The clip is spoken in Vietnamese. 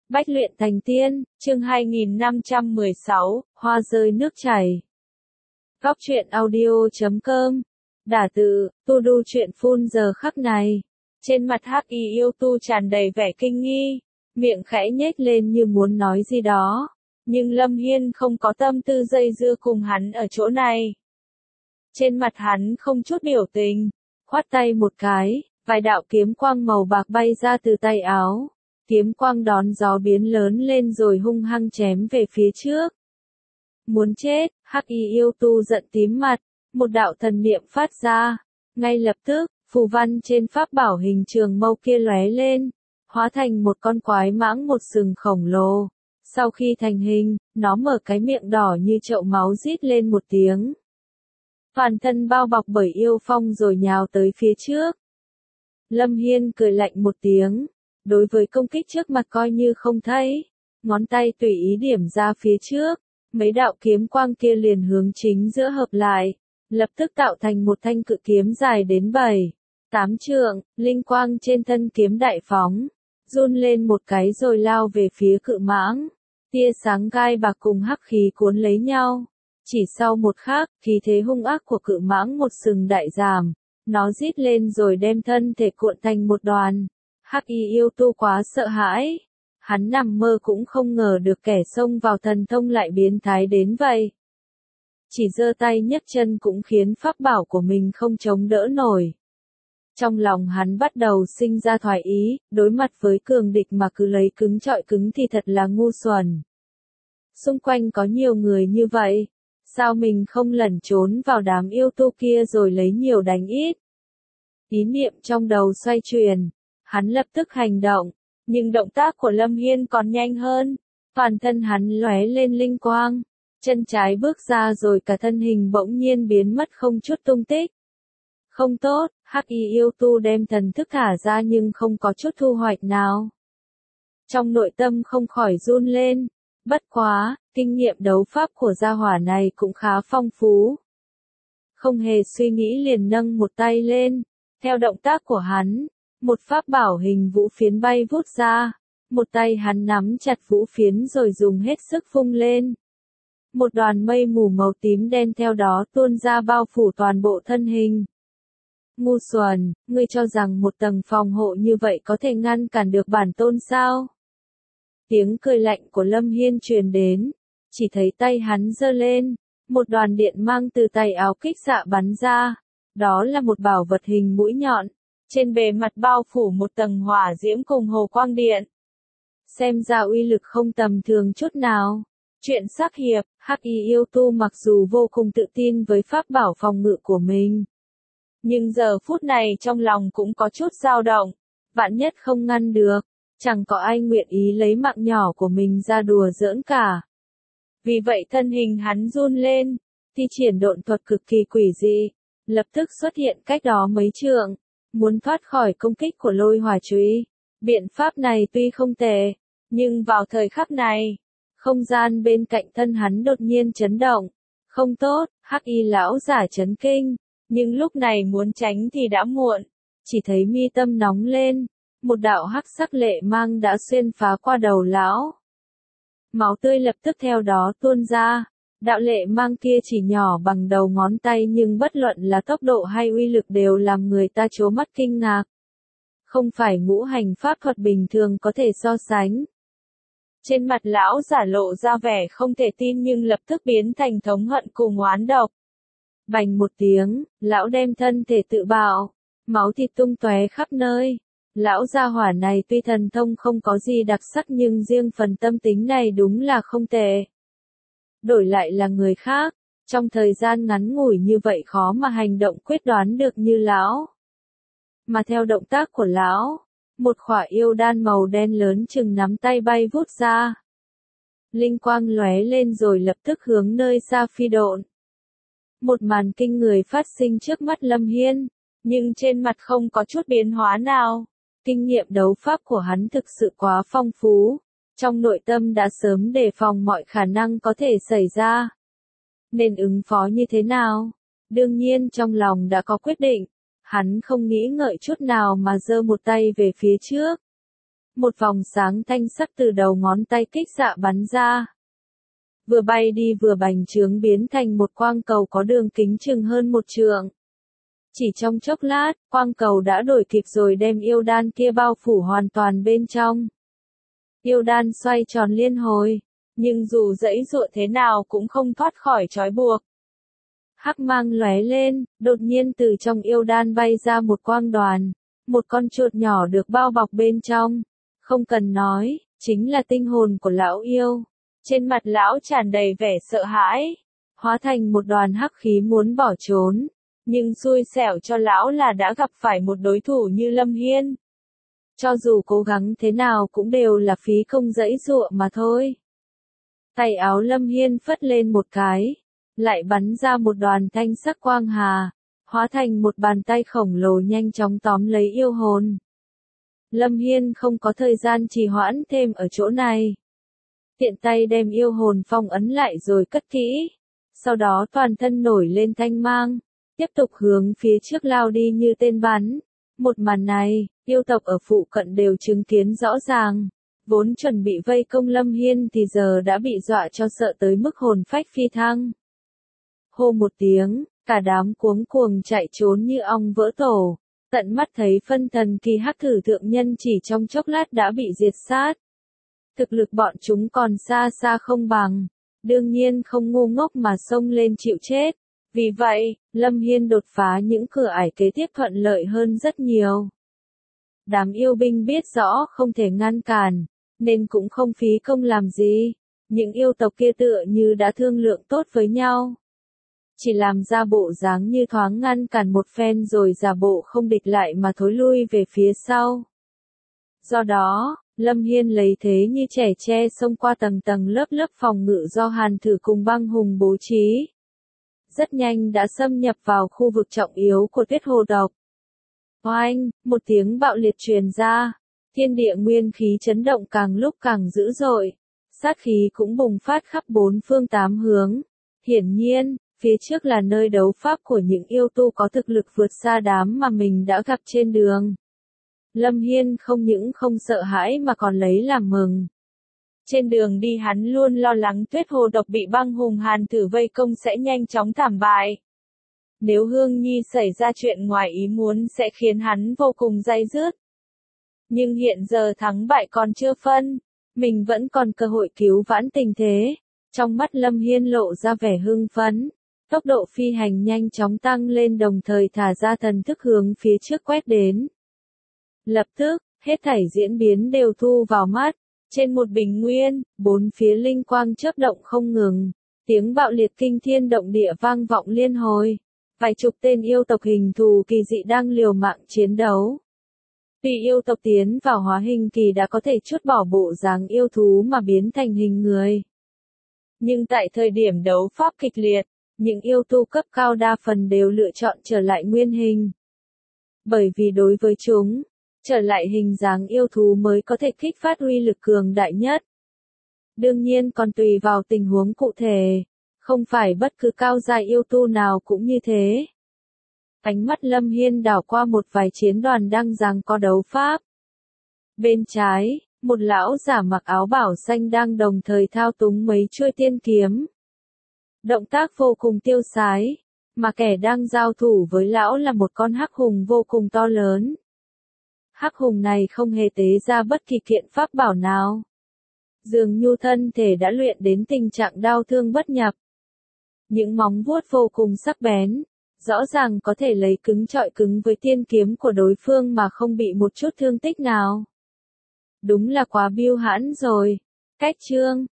Bách luyện thành tiên, chương 2516, hoa rơi nước chảy. Góc truyện audio.com. Đả tự, tu đu chuyện phun giờ khắc này. Trên mặt Hắc Y yêu tu tràn đầy vẻ kinh nghi, miệng khẽ nhếch lên như muốn nói gì đó. Nhưng Lâm Hiên không có tâm tư dây dưa cùng hắn ở chỗ này. Trên mặt hắn không chút biểu tình, khoát tay một cái, vài đạo kiếm quang màu bạc bay ra từ tay áo. Kiếm quang đón gió biến lớn lên rồi hung hăng chém về phía trước. Muốn chết, Hắc Y yêu tu giận tím mặt, một đạo thần niệm phát ra. Ngay lập tức, phù văn trên pháp bảo hình trường mâu kia lóe lên, hóa thành một con quái mãng một sừng khổng lồ. Sau khi thành hình, nó mở cái miệng đỏ như chậu máu rít lên một tiếng. Toàn thân bao bọc bởi yêu phong rồi nhào tới phía trước. Lâm Hiên cười lạnh một tiếng. Đối với công kích trước mặt coi như không thấy, ngón tay tùy ý điểm ra phía trước, mấy đạo kiếm quang kia liền hướng chính giữa hợp lại, lập tức tạo thành một thanh cự kiếm dài đến 7-8 trượng, linh quang trên thân kiếm đại phóng, run lên một cái rồi lao về phía cự mãng, tia sáng gai bạc cùng hắc khí cuốn lấy nhau, chỉ sau một khắc, khí thế hung ác của cự mãng một sừng đại giảm, nó rít lên rồi đem thân thể cuộn thành một đoàn. Hắc Y yêu tu quá sợ hãi, hắn nằm mơ cũng không ngờ được kẻ xông vào thần thông lại biến thái đến vậy. Chỉ giơ tay nhấc chân cũng khiến pháp bảo của mình không chống đỡ nổi. Trong lòng hắn bắt đầu sinh ra thoái ý, đối mặt với cường địch mà cứ lấy cứng trọi cứng thì thật là ngu xuẩn. Xung quanh có nhiều người như vậy, sao mình không lẩn trốn vào đám yêu tu kia rồi lấy nhiều đánh ít. Ý niệm trong đầu xoay chuyển. Hắn lập tức hành động, nhưng động tác của Lâm Hiên còn nhanh hơn, toàn thân hắn lóe lên linh quang, chân trái bước ra rồi cả thân hình bỗng nhiên biến mất không chút tung tích. Không tốt, Hắc Y yêu tu đem thần thức thả ra nhưng không có chút thu hoạch nào. Trong nội tâm không khỏi run lên, bất quá, kinh nghiệm đấu pháp của gia hỏa này cũng khá phong phú. Không hề suy nghĩ liền nâng một tay lên, theo động tác của hắn. Một pháp bảo hình vũ phiến bay vút ra, một tay hắn nắm chặt vũ phiến rồi dùng hết sức vung lên. Một đoàn mây mù màu tím đen theo đó tuôn ra bao phủ toàn bộ thân hình. Ngu xuẩn, ngươi cho rằng một tầng phòng hộ như vậy có thể ngăn cản được bản tôn sao? Tiếng cười lạnh của Lâm Hiên truyền đến, chỉ thấy tay hắn giơ lên, một đoàn điện mang từ tay áo kích xạ bắn ra, đó là một bảo vật hình mũi nhọn. Trên bề mặt bao phủ một tầng hỏa diễm cùng hồ quang điện. Xem ra uy lực không tầm thường chút nào. Chuyện sắc hiệp, Hắc Y yêu tu mặc dù vô cùng tự tin với pháp bảo phòng ngự của mình. Nhưng giờ phút này trong lòng cũng có chút dao động. Vạn nhất không ngăn được, chẳng có ai nguyện ý lấy mạng nhỏ của mình ra đùa giỡn cả. Vì vậy thân hình hắn run lên, thi triển độn thuật cực kỳ quỷ dị, lập tức xuất hiện cách đó mấy trượng. Muốn thoát khỏi công kích của lôi hỏa chùy. Biện pháp này tuy không tệ, nhưng vào thời khắc này, không gian bên cạnh thân hắn đột nhiên chấn động. Không tốt, Hắc Y lão giả chấn kinh, nhưng lúc này muốn tránh thì đã muộn. Chỉ thấy mi tâm nóng lên, một đạo hắc sắc lệ mang đã xuyên phá qua đầu lão. Máu tươi lập tức theo đó tuôn ra. Đạo lệ mang kia chỉ nhỏ bằng đầu ngón tay nhưng bất luận là tốc độ hay uy lực đều làm người ta trố mắt kinh ngạc. Không phải ngũ hành pháp thuật bình thường có thể so sánh. Trên mặt lão giả lộ ra vẻ không thể tin nhưng lập tức biến thành thống hận cùng oán độc. Bành một tiếng, lão đem thân thể tự bạo, máu thịt tung tóe khắp nơi. Lão gia hỏa này tuy thần thông không có gì đặc sắc nhưng riêng phần tâm tính này đúng là không tệ. Đổi lại là người khác, trong thời gian ngắn ngủi như vậy khó mà hành động quyết đoán được như lão. Mà theo động tác của lão, một khỏa yêu đan màu đen lớn chừng nắm tay bay vút ra. Linh quang lóe lên rồi lập tức hướng nơi xa phi độn. Một màn kinh người phát sinh trước mắt Lâm Hiên, nhưng trên mặt không có chút biến hóa nào. Kinh nghiệm đấu pháp của hắn thực sự quá phong phú. Trong nội tâm đã sớm đề phòng mọi khả năng có thể xảy ra. Nên ứng phó như thế nào? Đương nhiên trong lòng đã có quyết định. Hắn không nghĩ ngợi chút nào mà giơ một tay về phía trước. một vòng sáng thanh sắc từ đầu ngón tay kích xạ bắn ra. Vừa bay đi vừa bành trướng biến thành một quang cầu có đường kính chừng hơn 1 trượng. Chỉ trong chốc lát, quang cầu đã đổi kịp rồi đem yêu đan kia bao phủ hoàn toàn bên trong. Yêu đan xoay tròn liên hồi, nhưng dù giãy giụa thế nào cũng không thoát khỏi trói buộc. Hắc mang lóe lên, đột nhiên từ trong yêu đan bay ra một quang đoàn, một con chuột nhỏ được bao bọc bên trong. Không cần nói, chính là tinh hồn của lão yêu. Trên mặt lão tràn đầy vẻ sợ hãi, hóa thành một đoàn hắc khí muốn bỏ trốn. Nhưng xui xẻo cho lão là đã gặp phải một đối thủ như Lâm Hiên. Cho dù cố gắng thế nào cũng đều là phí công giãy giụa mà thôi. Tay áo Lâm Hiên phất lên một cái, lại bắn ra một đoàn thanh sắc quang hà, hóa thành một bàn tay khổng lồ nhanh chóng tóm lấy yêu hồn. Lâm Hiên không có thời gian trì hoãn thêm ở chỗ này. Tiện tay đem yêu hồn phong ấn lại rồi cất kỹ. Sau đó toàn thân nổi lên thanh mang, tiếp tục hướng phía trước lao đi như tên bắn. Một màn này, yêu tộc ở phụ cận đều chứng kiến rõ ràng. Vốn chuẩn bị vây công Lâm Hiên thì giờ đã bị dọa cho sợ tới mức hồn phách phi thăng. Hô một tiếng, cả đám cuống cuồng chạy trốn như ong vỡ tổ. Tận mắt thấy phân thần kỳ hắc thử thượng nhân chỉ trong chốc lát đã bị diệt sát. Thực lực bọn chúng còn xa xa không bằng. Đương nhiên không ngu ngốc mà xông lên chịu chết. Vì vậy, Lâm Hiên đột phá những cửa ải kế tiếp thuận lợi hơn rất nhiều. Đám yêu binh biết rõ không thể ngăn cản, nên cũng không phí công làm gì. Những yêu tộc kia tựa như đã thương lượng tốt với nhau. Chỉ làm ra bộ dáng như thoáng ngăn cản một phen rồi giả bộ không địch lại mà thối lui về phía sau. Do đó, Lâm Hiên lấy thế như trẻ tre xông qua tầng tầng lớp lớp phòng ngự do Hàn Thử cùng Băng Hùng bố trí. Rất nhanh đã xâm nhập vào khu vực trọng yếu của Tuyết Hồ Tộc. Oanh, một tiếng bạo liệt truyền ra, thiên địa nguyên khí chấn động càng lúc càng dữ dội, sát khí cũng bùng phát khắp bốn phương tám hướng. Hiển nhiên, phía trước là nơi đấu pháp của những yêu tu có thực lực vượt xa đám mà mình đã gặp trên đường. Lâm Hiên không những không sợ hãi mà còn lấy làm mừng. Trên đường đi hắn luôn lo lắng Tuyết Hồ Tộc bị Băng Hùng Hàn Thử vây công sẽ nhanh chóng thảm bại. Nếu Hương Nhi xảy ra chuyện ngoài ý muốn sẽ khiến hắn vô cùng day dứt. Nhưng hiện giờ thắng bại còn chưa phân, mình vẫn còn cơ hội cứu vãn tình thế. Trong mắt Lâm Hiên lộ ra vẻ hưng phấn, tốc độ phi hành nhanh chóng tăng lên đồng thời thả ra thần thức hướng phía trước quét đến. Lập tức, hết thảy diễn biến đều thu vào mắt. Trên một bình nguyên, bốn phía linh quang chớp động không ngừng, tiếng bạo liệt kinh thiên động địa vang vọng liên hồi. Vài chục tên yêu tộc hình thù kỳ dị đang liều mạng chiến đấu. Tuy yêu tộc tiến vào hóa hình kỳ đã có thể trút bỏ bộ dáng yêu thú mà biến thành hình người. Nhưng tại thời điểm đấu pháp kịch liệt, những yêu tu cấp cao đa phần đều lựa chọn trở lại nguyên hình. Bởi vì đối với chúng, trở lại hình dáng yêu thú mới có thể kích phát uy lực cường đại nhất. Đương nhiên còn tùy vào tình huống cụ thể, không phải bất cứ cao giai yêu tu nào cũng như thế. Ánh mắt Lâm Hiên đảo qua một vài chiến đoàn đang giằng co đấu pháp. Bên trái, một lão giả mặc áo bảo xanh đang đồng thời thao túng mấy chuôi tiên kiếm. Động tác vô cùng tiêu sái, mà kẻ đang giao thủ với lão là một con hắc hùng vô cùng to lớn. Hắc hùng này không hề tế ra bất kỳ kiện pháp bảo nào. Dường như thân thể đã luyện đến tình trạng đau thương bất nhập. Những móng vuốt vô cùng sắc bén, rõ ràng có thể lấy cứng chọi cứng với tiên kiếm của đối phương mà không bị một chút thương tích nào. Đúng là quá biêu hãn rồi. Cách chương